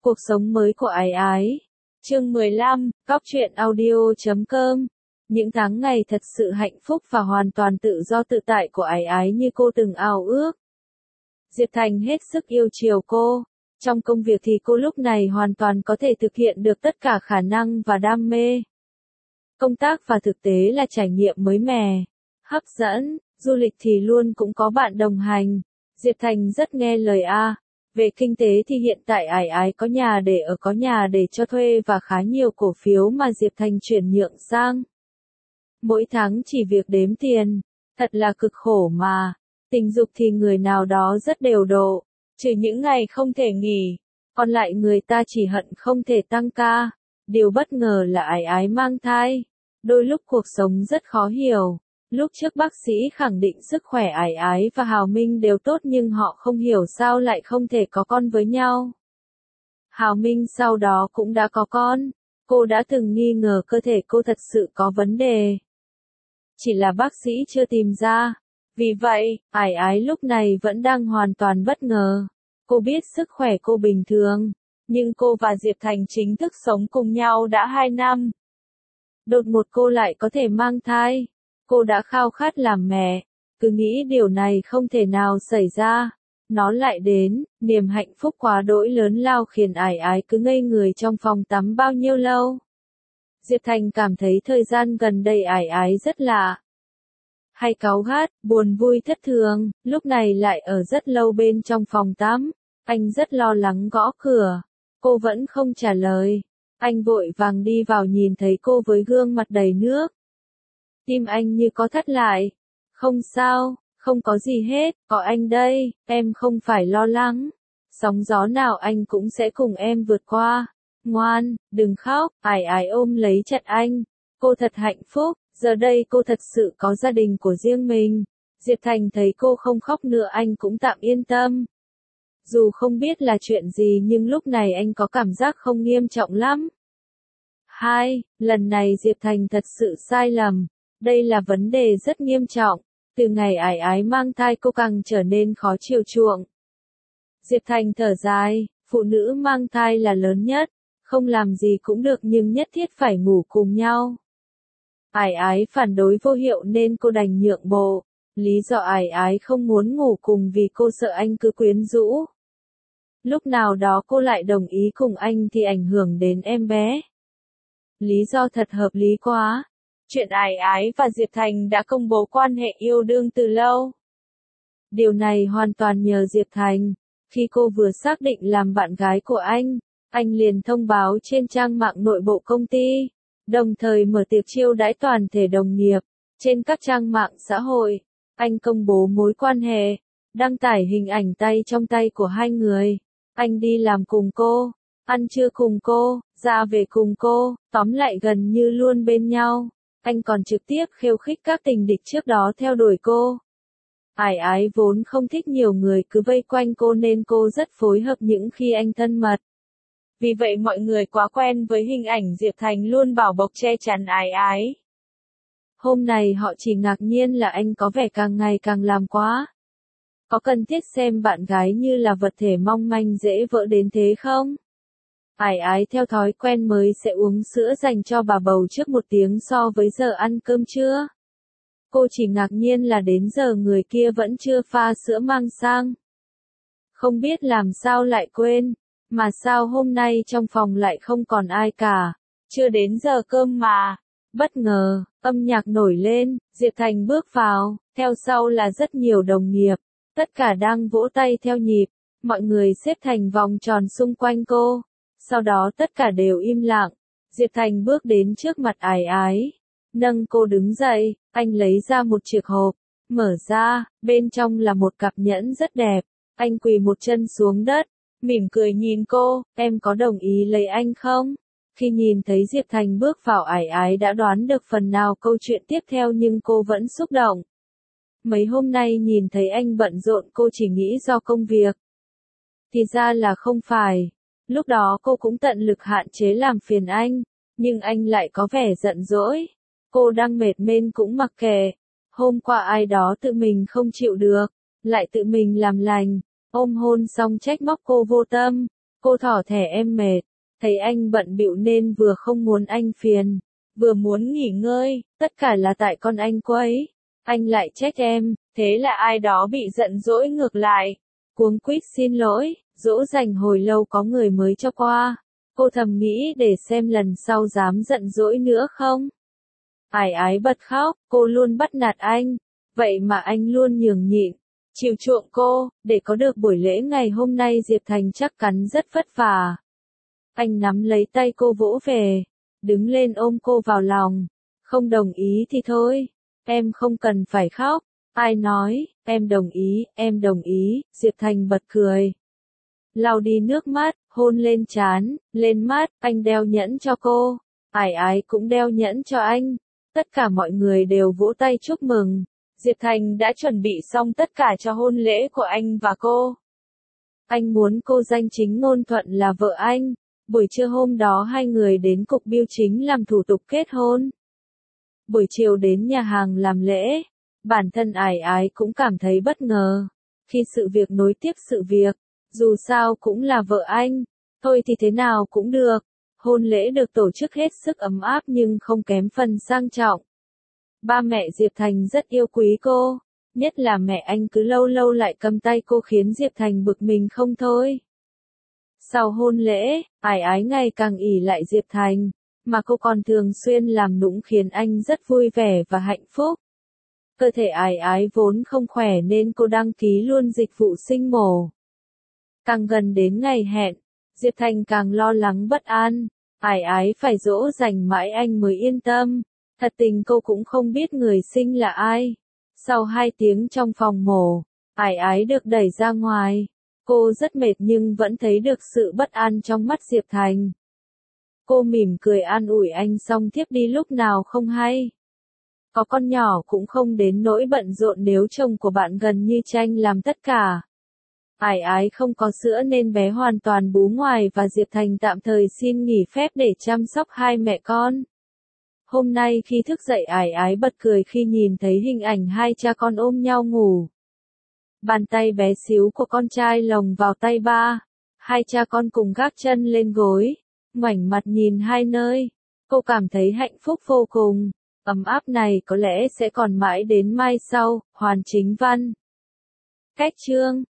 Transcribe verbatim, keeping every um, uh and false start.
Cuộc sống mới của Ái Ái. Chương mười lăm, Cóc truyện audio chấm com. Những tháng ngày thật sự hạnh phúc và hoàn toàn tự do tự tại của Ái Ái như cô từng ao ước. Diệp Thành hết sức yêu chiều cô. Trong công việc thì cô lúc này hoàn toàn có thể thực hiện được tất cả khả năng và đam mê. Công tác và thực tế là trải nghiệm mới mẻ, hấp dẫn, du lịch thì luôn cũng có bạn đồng hành. Diệp Thành rất nghe lời A. Về kinh tế thì hiện tại Ái Ái có nhà để ở, có nhà để cho thuê và khá nhiều cổ phiếu mà Diệp Thành chuyển nhượng sang. Mỗi tháng chỉ việc đếm tiền, thật là cực khổ mà. Tình dục thì người nào đó rất điều độ, trừ những ngày không thể nghỉ, còn lại người ta chỉ hận không thể tăng ca. Điều bất ngờ là Ái Ái mang thai. Đôi lúc cuộc sống rất khó hiểu. Lúc trước bác sĩ khẳng định sức khỏe Ái Ái và Hào Minh đều tốt nhưng họ không hiểu sao lại không thể có con với nhau. Hào Minh sau đó cũng đã có con. Cô đã từng nghi ngờ cơ thể cô thật sự có vấn đề. Chỉ là bác sĩ chưa tìm ra. Vì vậy, Ái Ái lúc này vẫn đang hoàn toàn bất ngờ. Cô biết sức khỏe cô bình thường, nhưng cô và Diệp Thành chính thức sống cùng nhau đã hai năm. Đột ngột cô lại có thể mang thai. Cô đã khao khát làm mẹ, cứ nghĩ điều này không thể nào xảy ra. Nó lại đến, niềm hạnh phúc quá đỗi lớn lao khiến Ái Ái cứ ngây người trong phòng tắm bao nhiêu lâu. Diệp Thành cảm thấy thời gian gần đây Ái Ái rất lạ. Hay cáu gắt, buồn vui thất thường, lúc này lại ở rất lâu bên trong phòng tắm. Anh rất lo lắng gõ cửa. Cô vẫn không trả lời. Anh vội vàng đi vào nhìn thấy cô với gương mặt đầy nước. Tim anh như có thắt lại. Không sao, không có gì hết, có anh đây, em không phải lo lắng. Sóng gió nào anh cũng sẽ cùng em vượt qua. Ngoan, đừng khóc. Ái Ái ôm lấy chặt anh. Cô thật hạnh phúc, giờ đây cô thật sự có gia đình của riêng mình. Diệp Thành thấy cô không khóc nữa anh cũng tạm yên tâm. Dù không biết là chuyện gì nhưng lúc này anh có cảm giác không nghiêm trọng lắm. Hai, lần này Diệp Thành thật sự sai lầm. Đây là vấn đề rất nghiêm trọng. Từ ngày Ái Ái mang thai cô càng trở nên khó chiều chuộng. Diệp Thành thở dài, phụ nữ mang thai là lớn nhất. Không làm gì cũng được nhưng nhất thiết phải ngủ cùng nhau. Ái Ái phản đối vô hiệu nên cô đành nhượng bộ. Lý do Ái Ái không muốn ngủ cùng vì cô sợ anh cứ quyến rũ. Lúc nào đó cô lại đồng ý cùng anh thì ảnh hưởng đến em bé. Lý do thật hợp lý quá. Chuyện Ái Ái và Diệp Thành đã công bố quan hệ yêu đương từ lâu. Điều này hoàn toàn nhờ Diệp Thành. Khi cô vừa xác định làm bạn gái của anh, anh liền thông báo trên trang mạng nội bộ công ty, đồng thời mở tiệc chiêu đãi toàn thể đồng nghiệp. Trên các trang mạng xã hội, anh công bố mối quan hệ, đăng tải hình ảnh tay trong tay của hai người. Anh đi làm cùng cô, ăn trưa cùng cô, ra về cùng cô, tóm lại gần như luôn bên nhau. Anh còn trực tiếp khiêu khích các tình địch trước đó theo đuổi cô. Ái Ái vốn không thích nhiều người cứ vây quanh cô nên cô rất phối hợp những khi anh thân mật. Vì vậy mọi người quá quen với hình ảnh Diệp Thành luôn bảo bọc che chắn Ái Ái. Hôm nay họ chỉ ngạc nhiên là anh có vẻ càng ngày càng làm quá. Có cần thiết xem bạn gái như là vật thể mong manh dễ vỡ đến thế không? Ái Ái theo thói quen mới sẽ uống sữa dành cho bà bầu trước một tiếng so với giờ ăn cơm trưa. Cô chỉ ngạc nhiên là đến giờ người kia vẫn chưa pha sữa mang sang. Không biết làm sao lại quên, mà sao hôm nay trong phòng lại không còn ai cả, chưa đến giờ cơm mà. Bất ngờ, âm nhạc nổi lên, Diệp Thành bước vào, theo sau là rất nhiều đồng nghiệp, tất cả đang vỗ tay theo nhịp, mọi người xếp thành vòng tròn xung quanh cô. Sau đó tất cả đều im lặng. Diệp Thành bước đến trước mặt Ái Ái, nâng cô đứng dậy, anh lấy ra một chiếc hộp, mở ra, bên trong là một cặp nhẫn rất đẹp. Anh quỳ một chân xuống đất, mỉm cười nhìn cô, em có đồng ý lấy anh không? Khi nhìn thấy Diệp Thành bước vào Ái Ái đã đoán được phần nào câu chuyện tiếp theo nhưng cô vẫn xúc động. Mấy hôm nay nhìn thấy anh bận rộn cô chỉ nghĩ do công việc. Thì ra là không phải. Lúc đó cô cũng tận lực hạn chế làm phiền anh, nhưng anh lại có vẻ giận dỗi. Cô đang mệt nên cũng mặc kệ. Hôm qua ai đó tự mình không chịu được, lại tự mình làm lành, ôm hôn xong trách móc cô vô tâm. Cô thỏ thẻ em mệt, thấy anh bận bịu nên vừa không muốn anh phiền, vừa muốn nghỉ ngơi, tất cả là tại con anh quấy. Anh lại trách em, thế là ai đó bị giận dỗi ngược lại. Cuống quýt xin lỗi, dỗ dành hồi lâu có người mới cho qua. Cô thầm nghĩ để xem lần sau dám giận dỗi nữa không. Ải ái bật khóc, cô luôn bắt nạt anh, vậy mà anh luôn nhường nhịn, chiều chuộng cô, để có được buổi lễ ngày hôm nay Diệp Thành chắc chắn rất vất vả. Anh nắm lấy tay cô vỗ về, đứng lên ôm cô vào lòng, không đồng ý thì thôi, em không cần phải khóc, ai nói, em đồng ý, em đồng ý, Diệp Thành bật cười. Lau đi nước mắt, hôn lên trán, lên mắt, anh đeo nhẫn cho cô, ải ái cũng đeo nhẫn cho anh, tất cả mọi người đều vỗ tay chúc mừng. Diệp Thành đã chuẩn bị xong tất cả cho hôn lễ của anh và cô. Anh muốn cô danh chính ngôn thuận là vợ anh. Buổi trưa hôm đó hai người đến cục bưu chính làm thủ tục kết hôn. Buổi chiều đến nhà hàng làm lễ. Bản thân ải ái cũng cảm thấy bất ngờ. Khi sự việc nối tiếp sự việc, dù sao cũng là vợ anh. Thôi thì thế nào cũng được. Hôn lễ được tổ chức hết sức ấm áp nhưng không kém phần sang trọng. Ba mẹ Diệp Thành rất yêu quý cô, nhất là mẹ anh cứ lâu lâu lại cầm tay cô khiến Diệp Thành bực mình không thôi. Sau hôn lễ, ải ái ngày càng ỷ lại Diệp Thành, mà cô còn thường xuyên làm nũng khiến anh rất vui vẻ và hạnh phúc. Cơ thể ải ái vốn không khỏe nên cô đăng ký luôn dịch vụ sinh mổ. Càng gần đến ngày hẹn, Diệp Thành càng lo lắng bất an, ải ái phải dỗ dành mãi anh mới yên tâm. Thật tình cô cũng không biết người sinh là ai. Sau hai tiếng trong phòng mổ, ải ái được đẩy ra ngoài. Cô rất mệt nhưng vẫn thấy được sự bất an trong mắt Diệp Thành. Cô mỉm cười an ủi anh xong thiếp đi lúc nào không hay. Có con nhỏ cũng không đến nỗi bận rộn nếu chồng của bạn gần như tranh làm tất cả. Ải ái không có sữa nên bé hoàn toàn bú ngoài và Diệp Thành tạm thời xin nghỉ phép để chăm sóc hai mẹ con. Hôm nay khi thức dậy ải ái bật cười khi nhìn thấy hình ảnh hai cha con ôm nhau ngủ. Bàn tay bé xíu của con trai lồng vào tay ba. Hai cha con cùng gác chân lên gối, ngoảnh mặt nhìn hai nơi. Cô cảm thấy hạnh phúc vô cùng. Ấm áp này có lẽ sẽ còn mãi đến mai sau. Hoàn Chính Văn. Cách chương